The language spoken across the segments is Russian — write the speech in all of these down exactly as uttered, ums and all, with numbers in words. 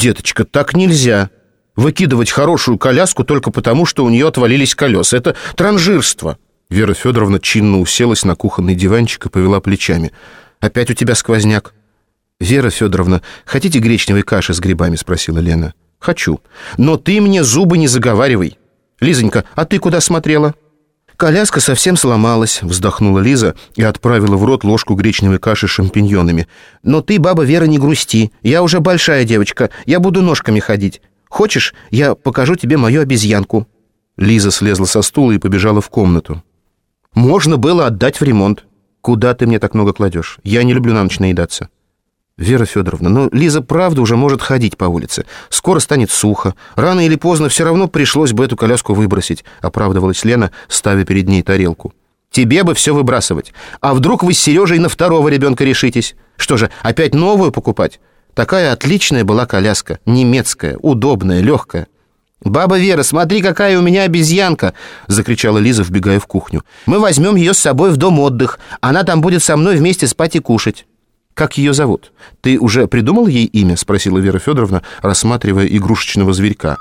Деточка, так нельзя. Выкидывать хорошую коляску только потому, что у нее отвалились колеса. Это транжирство. Вера Федоровна чинно уселась на кухонный диванчик и повела плечами. Опять у тебя сквозняк? Вера Федоровна, хотите гречневой каши с грибами? Спросила Лена. Хочу. Но ты мне зубы не заговаривай. Лизонька, а ты куда смотрела? Коляска совсем сломалась, вздохнула Лиза и отправила в рот ложку гречневой каши с шампиньонами. Но ты, баба Вера, не грусти. Я уже большая девочка, я буду ножками ходить. Хочешь, я покажу тебе мою обезьянку? Лиза слезла со стула и побежала в комнату. Можно было отдать в ремонт. Куда ты мне так много кладешь? Я не люблю на ночь наедаться. Вера Федоровна, ну Лиза правда уже может ходить по улице. Скоро станет сухо. Рано или поздно все равно пришлось бы эту коляску выбросить, оправдывалась Лена, ставя перед ней тарелку. Тебе бы все выбрасывать. А вдруг вы с Сережей на второго ребенка решитесь? Что же, опять новую покупать? Такая отличная была коляска. Немецкая, удобная, легкая. «Баба Вера, смотри, какая у меня обезьянка!» — закричала Лиза, вбегая в кухню. «Мы возьмем ее с собой в дом отдых. Она там будет со мной вместе спать и кушать». «Как ее зовут? Ты уже придумал ей имя?» — спросила Вера Федоровна, рассматривая игрушечного зверька.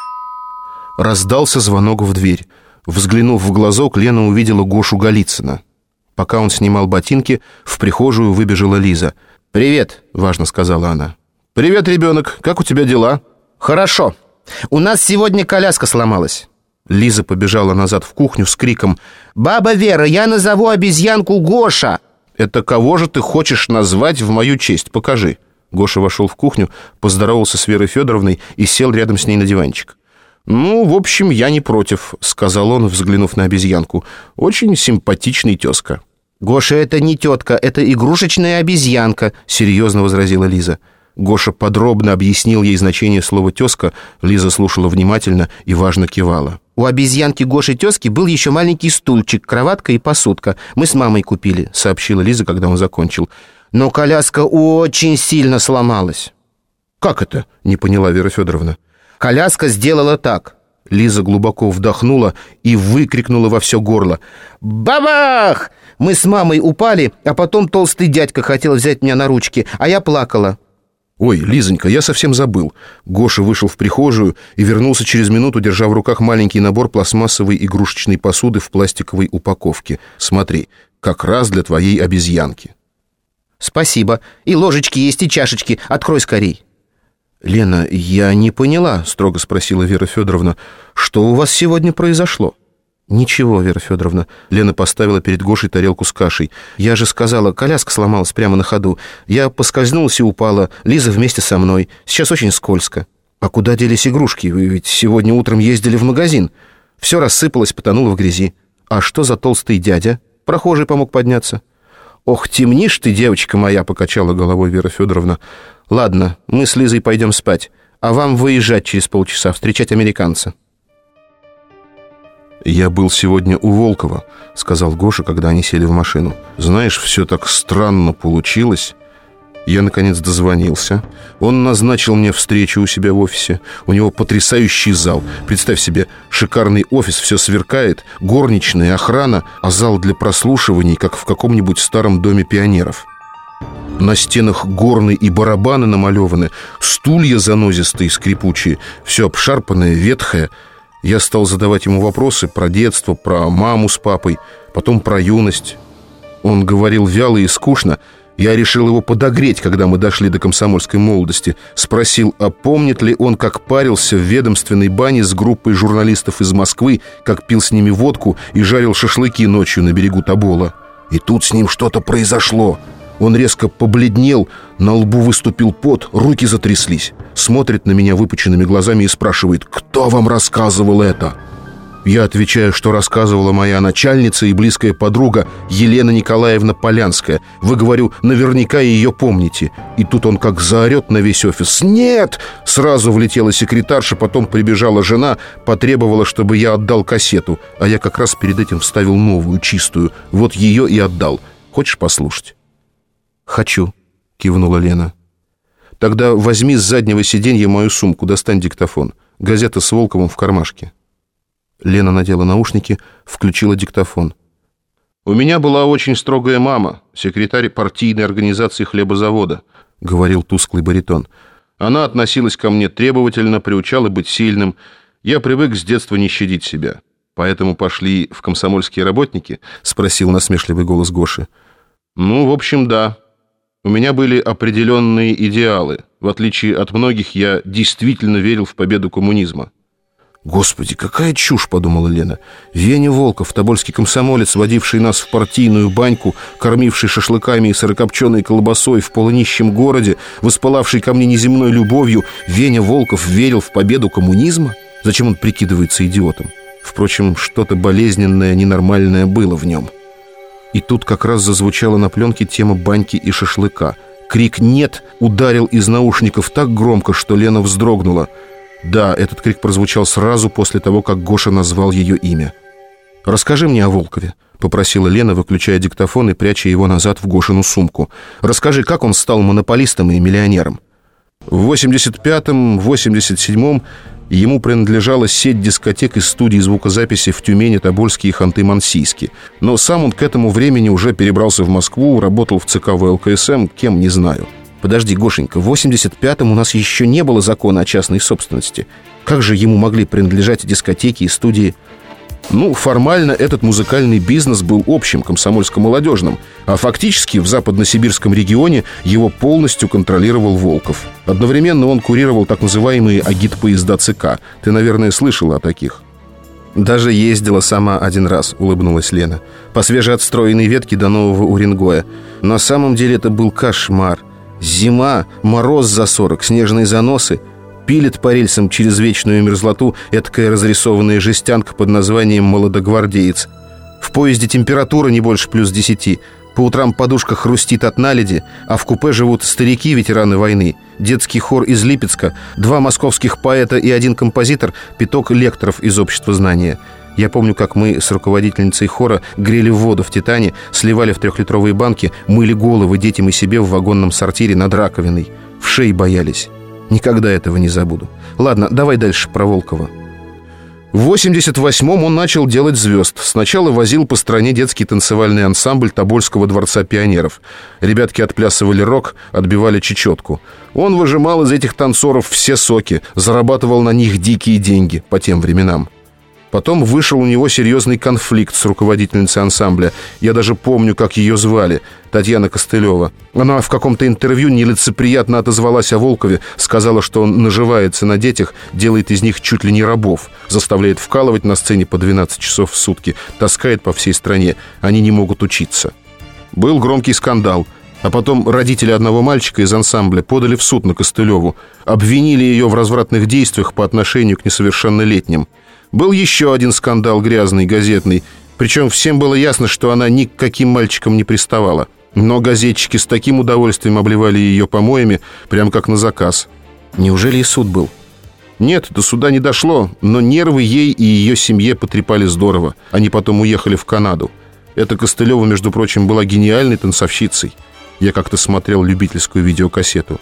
Раздался звонок в дверь. Взглянув в глазок, Лена увидела Гошу Голицына. Пока он снимал ботинки, в прихожую выбежала Лиза. «Привет», — важно сказала она. «Привет, ребенок. Как у тебя дела?» «Хорошо. У нас сегодня коляска сломалась». Лиза побежала назад в кухню с криком: «Баба Вера, я назову обезьянку Гоша!» «Это кого же ты хочешь назвать в мою честь? Покажи». Гоша вошел в кухню, поздоровался с Верой Федоровной и сел рядом с ней на диванчик. «Ну, в общем, я не против», — сказал он, взглянув на обезьянку. «Очень симпатичный тезка». «Гоша, это не тетка, это игрушечная обезьянка», — серьезно возразила Лиза. Гоша подробно объяснил ей значение слова «тезка». Лиза слушала внимательно и важно кивала. «У обезьянки Гоши-тезки был еще маленький стульчик, кроватка и посудка. Мы с мамой купили», — сообщила Лиза, когда он закончил. «Но коляска очень сильно сломалась». «Как это?» — не поняла Вера Федоровна. «Коляска сделала так». Лиза глубоко вдохнула и выкрикнула во все горло: «Бабах!» Мы с мамой упали, а потом толстый дядька хотел взять меня на ручки, а я плакала. «Ой, Лизонька, я совсем забыл». Гоша вышел в прихожую и вернулся через минуту, держа в руках маленький набор пластмассовой игрушечной посуды в пластиковой упаковке. «Смотри, как раз для твоей обезьянки». «Спасибо. И ложечки есть, и чашечки. Открой скорей». «Лена, я не поняла», — строго спросила Вера Федоровна. «Что у вас сегодня произошло?» «Ничего, Вера Федоровна». Лена поставила перед Гошей тарелку с кашей. «Я же сказала, коляска сломалась прямо на ходу. Я поскользнулась и упала. Лиза вместе со мной. Сейчас очень скользко». «А куда делись игрушки? Вы ведь сегодня утром ездили в магазин». Все рассыпалось, потонуло в грязи. «А что за толстый дядя?» Прохожий помог подняться. «Ох, темнишь ты, девочка моя», — покачала головой Вера Федоровна. «Ладно, мы с Лизой пойдем спать, а вам выезжать через полчаса, встречать американца». «Я был сегодня у Волкова», — сказал Гоша, когда они сели в машину. «Знаешь, все так странно получилось. Я, наконец, дозвонился. Он назначил мне встречу у себя в офисе. У него потрясающий зал. Представь себе, шикарный офис, все сверкает, горничная, охрана, а зал для прослушиваний, как в каком-нибудь старом доме пионеров. На стенах горны и барабаны намалеваны, стулья занозистые, скрипучие, все обшарпанное, ветхое. Я стал задавать ему вопросы про детство, про маму с папой, потом про юность. Он говорил вяло и скучно. Я решил его подогреть, когда мы дошли до комсомольской молодости. Спросил, а помнит ли он, как парился в ведомственной бане с группой журналистов из Москвы, как пил с ними водку и жарил шашлыки ночью на берегу Тобола. И тут с ним что-то произошло. Он резко побледнел, на лбу выступил пот, руки затряслись. Смотрит на меня выпученными глазами и спрашивает: «Кто вам рассказывал это?» Я отвечаю, что рассказывала моя начальница и близкая подруга Елена Николаевна Полянская. Вы, говорю, наверняка ее помните. И тут он как заорет на весь офис: «Нет!» Сразу влетела секретарша, потом прибежала жена, потребовала, чтобы я отдал кассету. А я как раз перед этим вставил новую, чистую. Вот ее и отдал. Хочешь послушать? «Хочу», — кивнула Лена. «Тогда возьми с заднего сиденья мою сумку, достань диктофон. Газета с Волковым в кармашке». Лена надела наушники, включила диктофон. «У меня была очень строгая мама, секретарь партийной организации хлебозавода», — говорил тусклый баритон. Она относилась ко мне требовательно, приучала быть сильным. Я привык с детства не щадить себя. Поэтому пошли в комсомольские работники?» — спросил насмешливый голос Гоши. «Ну, в общем, да. У меня были определенные идеалы. В отличие от многих, я действительно верил в победу коммунизма». «Господи, какая чушь!» — подумала Лена. «Веня Волков, тобольский комсомолец, водивший нас в партийную баньку, кормивший шашлыками и сырокопченой колбасой в полунищем городе, воспылавший ко мне неземной любовью, Веня Волков верил в победу коммунизма? Зачем он прикидывается идиотом? Впрочем, что-то болезненное, ненормальное было в нем». И тут как раз зазвучала на пленке тема баньки и шашлыка. Крик «нет» ударил из наушников так громко, что Лена вздрогнула. Да, этот крик прозвучал сразу после того, как Гоша назвал ее имя. «Расскажи мне о Волкове», — попросила Лена, выключая диктофон и пряча его назад в Гошину сумку. «Расскажи, как он стал монополистом и миллионером». В восемьдесят пятом — восемьдесят седьмом ему принадлежала сеть дискотек и студий звукозаписи в Тюмени, Тобольске и Ханты-Мансийске. Но сам он к этому времени уже перебрался в Москву, работал в ЦК вэ эл ка эс эм, кем, не знаю. «Подожди, Гошенька, в восемьдесят пятом у нас еще не было закона о частной собственности. Как же ему могли принадлежать дискотеки и студии?» Ну, формально этот музыкальный бизнес был общим, комсомольско-молодежным, а фактически в западносибирском регионе его полностью контролировал Волков. Одновременно он курировал так называемые агитпоезда ЦК. Ты, наверное, слышала о таких. «Даже ездила сама один раз», — улыбнулась Лена. «По свежеотстроенной ветке до Нового Уренгоя. На самом деле это был кошмар. Зима, мороз за сорок, снежные заносы. Пилит по рельсам через вечную мерзлоту эдакая разрисованная жестянка под названием «Молодогвардеец». В поезде температура не больше плюс десяти. По утрам подушка хрустит от наледи, а в купе живут старики, ветераны войны, детский хор из Липецка, два московских поэта и один композитор, пяток лекторов из общества знания. Я помню, как мы с руководительницей хора грели воду в «Титане», сливали в трехлитровые банки, мыли головы детям и себе в вагонном сортире над раковиной. В шеи боялись. Никогда этого не забуду. Ладно, давай дальше про Волкова. В восемьдесят восьмом он начал делать звезд. Сначала возил по стране детский танцевальный ансамбль Тобольского дворца пионеров. Ребятки отплясывали рок, отбивали чечетку. Он выжимал из этих танцоров все соки, зарабатывал на них дикие деньги по тем временам. Потом вышел у него серьезный конфликт с руководительницей ансамбля. Я даже помню, как ее звали. Татьяна Костылева. Она в каком-то интервью нелицеприятно отозвалась о Волкове. Сказала, что он наживается на детях, делает из них чуть ли не рабов. Заставляет вкалывать на сцене по двенадцать часов в сутки. Таскает по всей стране. Они не могут учиться. Был громкий скандал. А потом родители одного мальчика из ансамбля подали в суд на Костылеву. Обвинили ее в развратных действиях по отношению к несовершеннолетним. Был еще один скандал грязный, газетный. Причем всем было ясно, что она ни к каким мальчикам не приставала. Но газетчики с таким удовольствием обливали ее помоями, прям как на заказ. Неужели и суд был? Нет, до суда не дошло, но нервы ей и ее семье потрепали здорово. Они потом уехали в Канаду. Эта Костылева, между прочим, была гениальной танцовщицей. Я как-то смотрел любительскую видеокассету.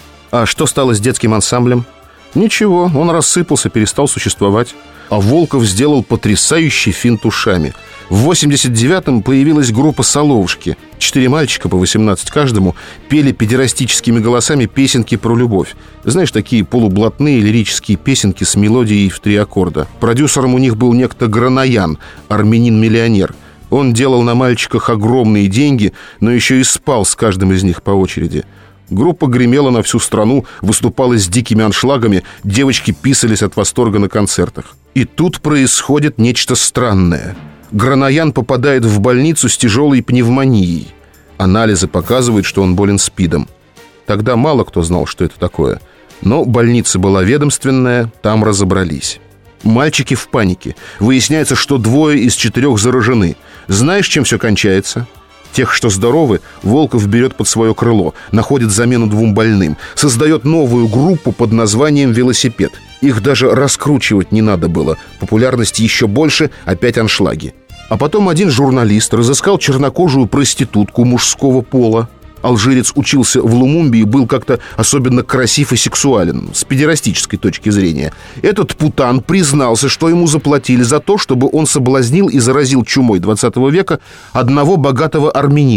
А что стало с детским ансамблем? Ничего, он рассыпался, перестал существовать. А Волков сделал потрясающий финт ушами. В восемьдесят девятом появилась группа «Соловушки». Четыре мальчика, по восемнадцать каждому, пели педерастическими голосами песенки про любовь. Знаешь, такие полублатные лирические песенки с мелодией в три аккорда. Продюсером у них был некто Гранаян, армянин-миллионер. Он делал на мальчиках огромные деньги, но еще и спал с каждым из них по очереди. Группа гремела на всю страну, выступала с дикими аншлагами, девочки писались от восторга на концертах. И тут происходит нечто странное. Гранаян попадает в больницу с тяжелой пневмонией. Анализы показывают, что он болен СПИДом. Тогда мало кто знал, что это такое. Но больница была ведомственная, там разобрались. Мальчики в панике. Выясняется, что двое из четырех заражены. Знаешь, чем все кончается? Тех, что здоровы, Волков берет под свое крыло, находит замену двум больным, создает новую группу под названием «Велосипед». Их даже раскручивать не надо было. Популярность еще больше, опять аншлаги. А потом один журналист разыскал чернокожую проститутку мужского пола. Алжирец учился в Лумумбе и был как-то особенно красив и сексуален, с педерастической точки зрения. Этот путан признался, что ему заплатили за то, чтобы он соблазнил и заразил чумой двадцатого века одного богатого армянина.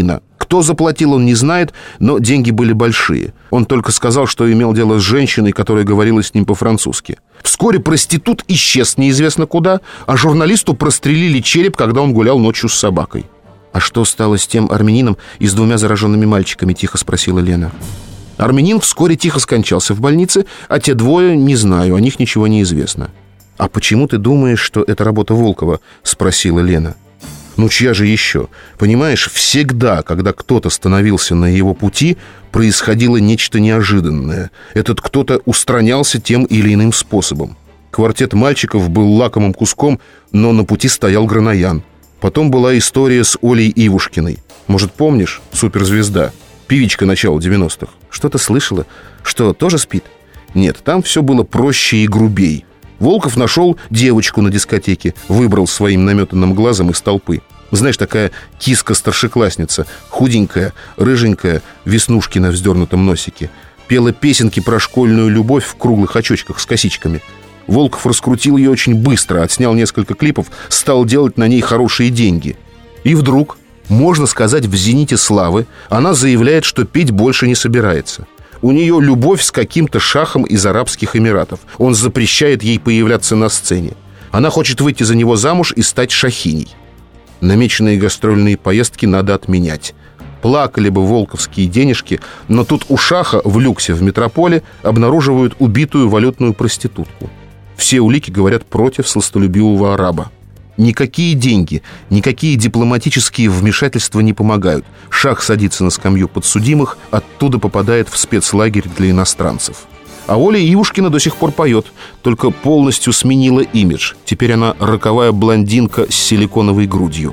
Кто заплатил, он не знает, но деньги были большие. Он только сказал, что имел дело с женщиной, которая говорила с ним по-французски. Вскоре проститут исчез неизвестно куда, а журналисту прострелили череп, когда он гулял ночью с собакой. «А что стало с тем армянином и с двумя зараженными мальчиками?» — тихо спросила Лена. Армянин вскоре тихо скончался в больнице, а те двое, не знаю, о них ничего не известно. «А почему ты думаешь, что это работа Волкова?» — спросила Лена. «Ну, чья же еще? Понимаешь, всегда, когда кто-то становился на его пути, происходило нечто неожиданное. Этот кто-то устранялся тем или иным способом. Квартет мальчиков был лакомым куском, но на пути стоял Гранаян. Потом была история с Олей Ивушкиной. Может, помнишь? Суперзвезда. Певичка начала девяностых. Что-то слышала? Что, тоже спит? Нет, там все было проще и грубей. Волков нашел девочку на дискотеке, выбрал своим наметанным глазом из толпы. Знаешь, такая киска-старшеклассница, худенькая, рыженькая, веснушки на вздернутом носике. Пела песенки про школьную любовь в круглых очочках с косичками. Волков раскрутил ее очень быстро, отснял несколько клипов, стал делать на ней хорошие деньги. И вдруг, можно сказать, в зените славы, она заявляет, что петь больше не собирается. У нее любовь с каким-то шахом из Арабских Эмиратов. Он запрещает ей появляться на сцене. Она хочет выйти за него замуж и стать шахиней. Намеченные гастрольные поездки надо отменять. Плакали бы волковские денежки, но тут у шаха в люксе в метрополе обнаруживают убитую валютную проститутку. Все улики говорят против сластолюбивого араба. Никакие деньги, никакие дипломатические вмешательства не помогают. Шах садится на скамью подсудимых, оттуда попадает в спецлагерь для иностранцев. А Оля Ивушкина до сих пор поет, только полностью сменила имидж. Теперь она роковая блондинка с силиконовой грудью.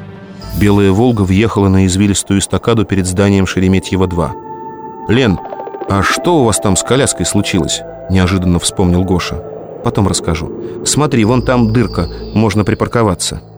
Белая «Волга» въехала на извилистую эстакаду перед зданием Шереметьево два. «Лен, а что у вас там с коляской случилось?» – неожиданно вспомнил Гоша. «Потом расскажу. Смотри, вон там дырка, можно припарковаться».